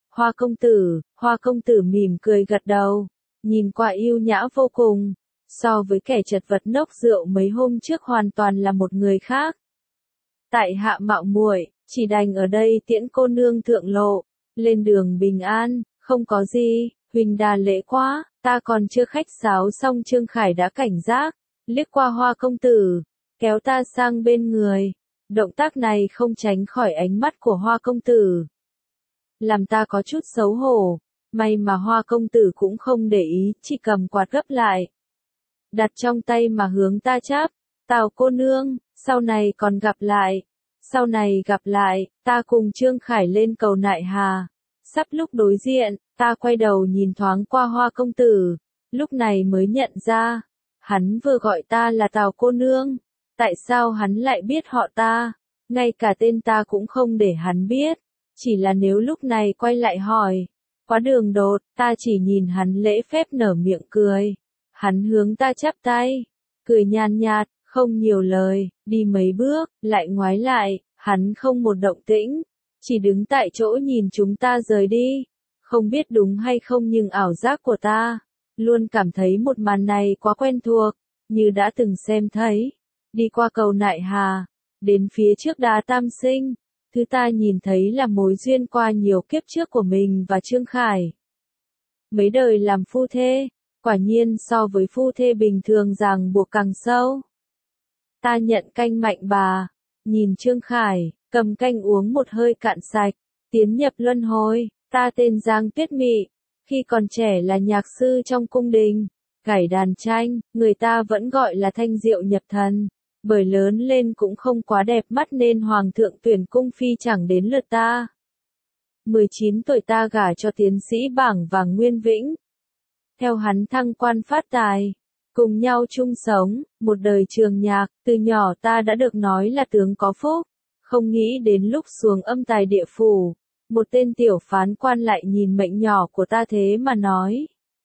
Hoa công tử mỉm cười gật đầu, nhìn qua yêu nhã vô cùng, so với kẻ chật vật nốc rượu mấy hôm trước hoàn toàn là một người khác. Tại hạ mạo muội, chỉ đành ở đây tiễn cô nương thượng lộ, lên đường bình an, không có gì, huỳnh đà lễ quá. Ta còn chưa khách sáo xong Trương Khải đã cảnh giác, liếc qua Hoa công tử, kéo ta sang bên người. Động tác này không tránh khỏi ánh mắt của Hoa công tử, làm ta có chút xấu hổ. May mà Hoa công tử cũng không để ý, chỉ cầm quạt gấp lại, đặt trong tay mà hướng ta chắp. Tào cô nương, sau này còn gặp lại. Sau này gặp lại, ta cùng Trương Khải lên cầu Nại Hà. Sắp lúc đối diện, ta quay đầu nhìn thoáng qua Hoa công tử, lúc này mới nhận ra, hắn vừa gọi ta là Tào cô nương. Tại sao hắn lại biết họ ta? Ngay cả tên ta cũng không để hắn biết. Chỉ là nếu lúc này quay lại hỏi, quá đường đột, ta chỉ nhìn hắn lễ phép nở miệng cười. Hắn hướng ta chắp tay, cười nhàn nhạt, không nhiều lời, đi mấy bước, lại ngoái lại, hắn không một động tĩnh, chỉ đứng tại chỗ nhìn chúng ta rời đi. Không biết đúng hay không nhưng ảo giác của ta, luôn cảm thấy một màn này quá quen thuộc, như đã từng xem thấy. Đi qua cầu Nại Hà, đến phía trước đá Tam Sinh, thứ ta nhìn thấy là mối duyên qua nhiều kiếp trước của mình và Trương Khải. Mấy đời làm phu thê, quả nhiên so với phu thê bình thường ràng buộc càng sâu. Ta nhận canh mạnh bà, nhìn Trương Khải, cầm canh uống một hơi cạn sạch, tiến nhập luân hồi. Ta tên Giang Tuyết Mị, khi còn trẻ là nhạc sư trong cung đình, gảy đàn tranh, người ta vẫn gọi là thanh diệu nhập thần, bởi lớn lên cũng không quá đẹp mắt nên hoàng thượng tuyển cung phi chẳng đến lượt ta. 19 tuổi ta gả cho tiến sĩ bảng vàng Nguyên Vĩnh. Theo hắn thăng quan phát tài, cùng nhau chung sống, một đời trường nhạc, từ nhỏ ta đã được nói là tướng có phúc, không nghĩ đến lúc xuống âm tài địa phủ, một tên tiểu phán quan lại nhìn mệnh nhỏ của ta thế mà nói.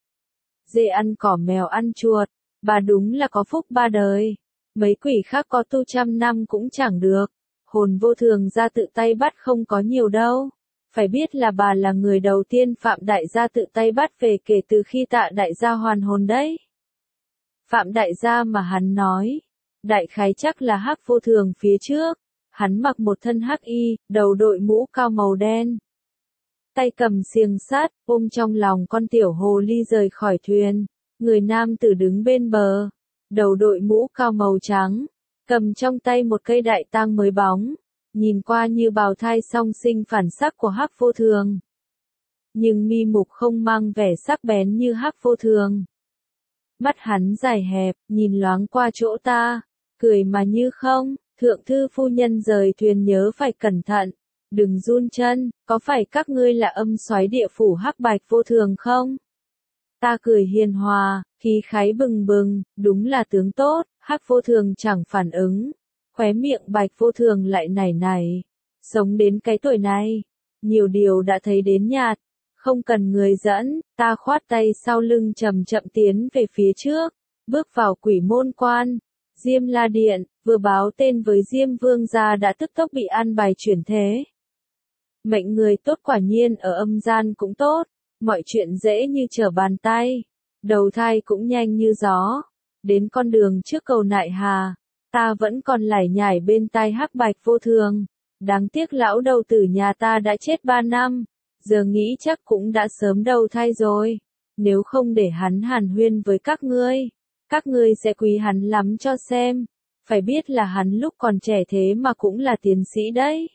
Dê ăn cỏ mèo ăn chuột, bà đúng là có phúc ba đời, mấy quỷ khác có tu 100 năm cũng chẳng được, hồn vô thường ra tự tay bắt không có nhiều đâu. Phải biết là bà là người đầu tiên Phạm Đại Gia tự tay bắt về kể từ khi Tạ Đại Gia hoàn hồn đấy. Phạm Đại Gia mà hắn nói, đại khái chắc là Hắc Vô Thường phía trước, hắn mặc một thân hắc y, đầu đội mũ cao màu đen. Tay cầm xiềng sắt, ôm trong lòng con tiểu hồ ly rời khỏi thuyền, người nam tử đứng bên bờ, đầu đội mũ cao màu trắng, cầm trong tay một cây đại tang mới bóng. Nhìn qua như bào thai song sinh phản sắc của Hắc Vô Thường. Nhưng mi mục không mang vẻ sắc bén như Hắc Vô Thường. Mắt hắn dài hẹp, nhìn loáng qua chỗ ta, cười mà như không, thượng thư phu nhân rời thuyền nhớ phải cẩn thận, đừng run chân, có phải các ngươi là âm soái địa phủ Hắc Bạch Vô Thường không? Ta cười hiền hòa, khí khái bừng bừng, đúng là tướng tốt, Hắc Vô Thường chẳng phản ứng. Khóe miệng Bạch Vô Thường lại nảy nảy, sống đến cái tuổi này, nhiều điều đã thấy đến nhạt, không cần người dẫn, ta khoát tay sau lưng chậm chậm tiến về phía trước, bước vào Quỷ Môn Quan, Diêm La Điện, vừa báo tên với Diêm Vương gia đã tức tốc bị an bài chuyển thế. Mệnh người tốt quả nhiên ở âm gian cũng tốt, mọi chuyện dễ như trở bàn tay, đầu thai cũng nhanh như gió, đến con đường trước cầu Nại Hà. Ta vẫn còn lải nhải bên tai Hắc Bạch Vô Thường, đáng tiếc lão đầu tử nhà ta đã chết 3 năm, giờ nghĩ chắc cũng đã sớm đầu thai rồi, nếu không để hắn hàn huyên với các ngươi sẽ quý hắn lắm cho xem, phải biết là hắn lúc còn trẻ thế mà cũng là tiến sĩ đấy.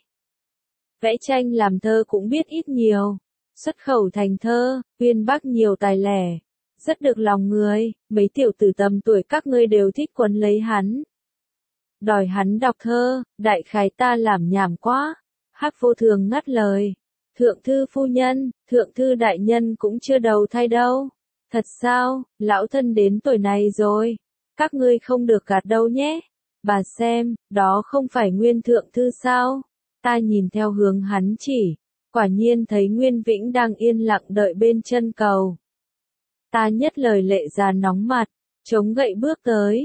Vẽ tranh làm thơ cũng biết ít nhiều, xuất khẩu thành thơ, uyên bác nhiều tài lẻ, rất được lòng người, mấy tiểu tử tầm tuổi các ngươi đều thích quấn lấy hắn. Đòi hắn đọc thơ, đại khái ta làm nhảm quá. Hắc Vô Thường ngắt lời. Thượng thư phu nhân, thượng thư đại nhân cũng chưa đầu thai đâu. Thật sao, lão thân đến tuổi này rồi. Các ngươi không được gạt đâu nhé. Bà xem, đó không phải Nguyên thượng thư sao? Ta nhìn theo hướng hắn chỉ, quả nhiên thấy Nguyên Vĩnh đang yên lặng đợi bên chân cầu. Ta nhất lời lệ già nóng mặt, chống gậy bước tới.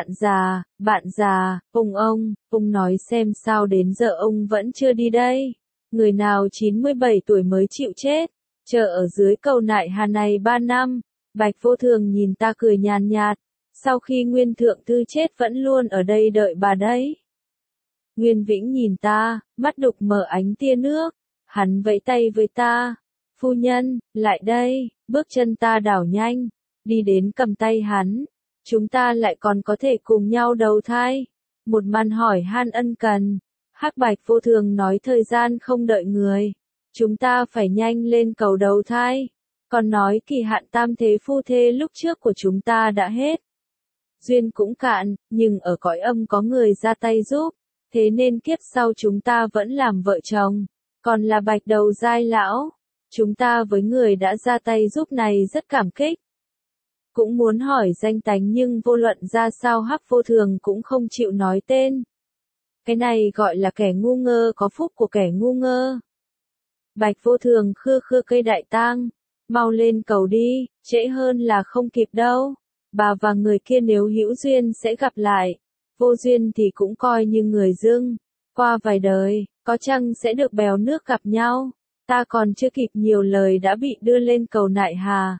Bạn già, ông nói xem sao đến giờ ông vẫn chưa đi đây. Người nào 97 tuổi mới chịu chết, chờ ở dưới cầu Nại Hà này 3 năm. Bạch Vô Thường nhìn ta cười nhàn nhạt, sau khi Nguyên thượng thư chết vẫn luôn ở đây đợi bà đấy. Nguyên Vĩnh nhìn ta, mắt đục mở ánh tia nước, hắn vẫy tay với ta. Phu nhân, lại đây, bước chân ta đảo nhanh, đi đến cầm tay hắn. Chúng ta lại còn có thể cùng nhau đầu thai. Một màn hỏi han ân cần. Hắc Bạch Vô Thường nói thời gian không đợi người. Chúng ta phải nhanh lên cầu đầu thai. Còn nói kỳ hạn tam thế phu thê lúc trước của chúng ta đã hết. Duyên cũng cạn, nhưng ở cõi âm có người ra tay giúp. Thế nên kiếp sau chúng ta vẫn làm vợ chồng. Còn là bạch đầu giai lão. Chúng ta với người đã ra tay giúp này rất cảm kích. Cũng muốn hỏi danh tánh nhưng vô luận ra sao Hắc Vô Thường cũng không chịu nói tên. Cái này gọi là kẻ ngu ngơ có phúc của kẻ ngu ngơ. Bạch Vô Thường khưa khưa cây đại tang, mau lên cầu đi, trễ hơn là không kịp đâu. Bà và người kia nếu hữu duyên sẽ gặp lại, vô duyên thì cũng coi như người dưng. Qua vài đời, có chăng sẽ được bèo nước gặp nhau. Ta còn chưa kịp nhiều lời đã bị đưa lên cầu Nại Hà.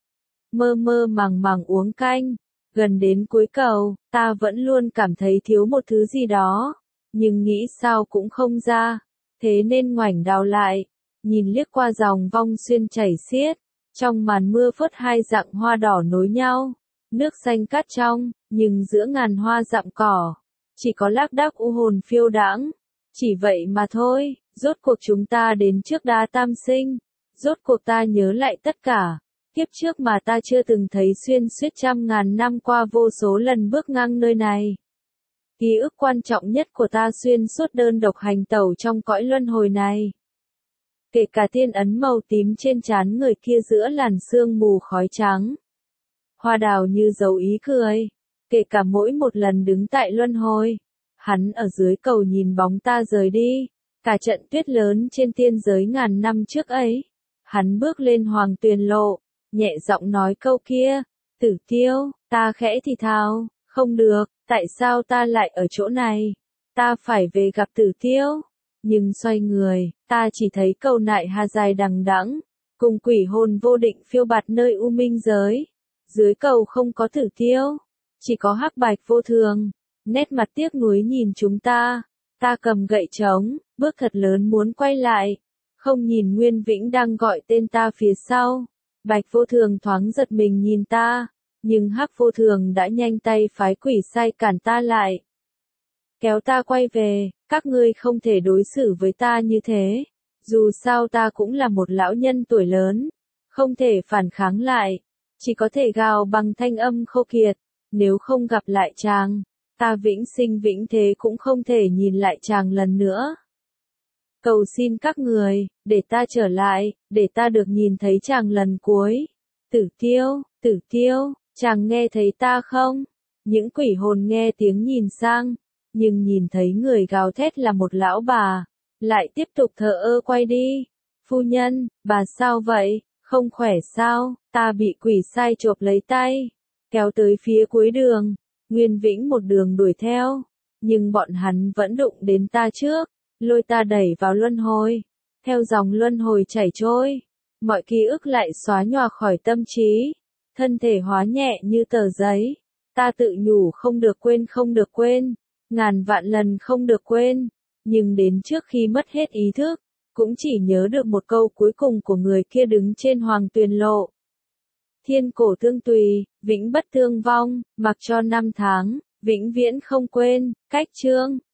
Mơ mơ màng màng uống canh, gần đến cuối cầu, ta vẫn luôn cảm thấy thiếu một thứ gì đó, nhưng nghĩ sao cũng không ra, thế nên ngoảnh đầu lại, nhìn liếc qua dòng Vong Xuyên chảy xiết, trong màn mưa phớt hai dặng hoa đỏ nối nhau, nước xanh cát trong, nhưng giữa ngàn hoa dặm cỏ, chỉ có lác đác u hồn phiêu đãng, chỉ vậy mà thôi, rốt cuộc chúng ta đến trước đá tam sinh, rốt cuộc ta nhớ lại tất cả. Kiếp trước mà ta chưa từng thấy xuyên suốt 100.000 năm qua vô số lần bước ngang nơi này. Ký ức quan trọng nhất của ta xuyên suốt đơn độc hành tẩu trong cõi luân hồi này. Kể cả thiên ấn màu tím trên trán người kia giữa làn sương mù khói trắng. Hoa Đào như giấu ý cười, kể cả mỗi một lần đứng tại luân hồi, hắn ở dưới cầu nhìn bóng ta rời đi, cả trận tuyết lớn trên tiên giới ngàn năm trước ấy. Hắn bước lên hoàng tuyền lộ, nhẹ giọng nói câu kia, Tử Tiêu, ta khẽ thì thào, không được, tại sao ta lại ở chỗ này? Ta phải về gặp Tử Tiêu. Nhưng xoay người, ta chỉ thấy cầu nại hà dài đằng đẵng, cùng quỷ hồn vô định phiêu bạt nơi u minh giới. Dưới cầu không có Tử Tiêu, chỉ có hắc bạch vô thường, nét mặt tiếc nuối nhìn chúng ta. Ta cầm gậy trống, bước thật lớn muốn quay lại, không nhìn Nguyên Vĩnh đang gọi tên ta phía sau. Bạch vô thường thoáng giật mình nhìn ta, nhưng hắc vô thường đã nhanh tay phái quỷ sai cản ta lại. Kéo ta quay về, các ngươi không thể đối xử với ta như thế. Dù sao ta cũng là một lão nhân tuổi lớn, không thể phản kháng lại, chỉ có thể gào bằng thanh âm khô kiệt, nếu không gặp lại chàng, ta vĩnh sinh vĩnh thế cũng không thể nhìn lại chàng lần nữa. Cầu xin các người, để ta trở lại, để ta được nhìn thấy chàng lần cuối. Tử Tiêu, chàng nghe thấy ta không? Những quỷ hồn nghe tiếng nhìn sang, nhưng nhìn thấy người gào thét là một lão bà, lại tiếp tục thờ ơ quay đi. Phu nhân, bà sao vậy, không khỏe sao? Ta bị quỷ sai chộp lấy tay, kéo tới phía cuối đường. Nguyên Vĩnh một đường đuổi theo, nhưng bọn hắn vẫn đụng đến ta trước, lôi ta đẩy vào luân hồi. Theo dòng luân hồi chảy trôi, mọi ký ức lại xóa nhòa khỏi tâm trí, thân thể hóa nhẹ như tờ giấy. Ta tự nhủ không được quên, ngàn vạn lần không được quên, nhưng đến trước khi mất hết ý thức, cũng chỉ nhớ được một câu cuối cùng của người kia đứng trên hoàng tuyền lộ. Thiên cổ tương tùy, vĩnh bất tương vong, mặc cho năm tháng, vĩnh viễn không quên. Cách chương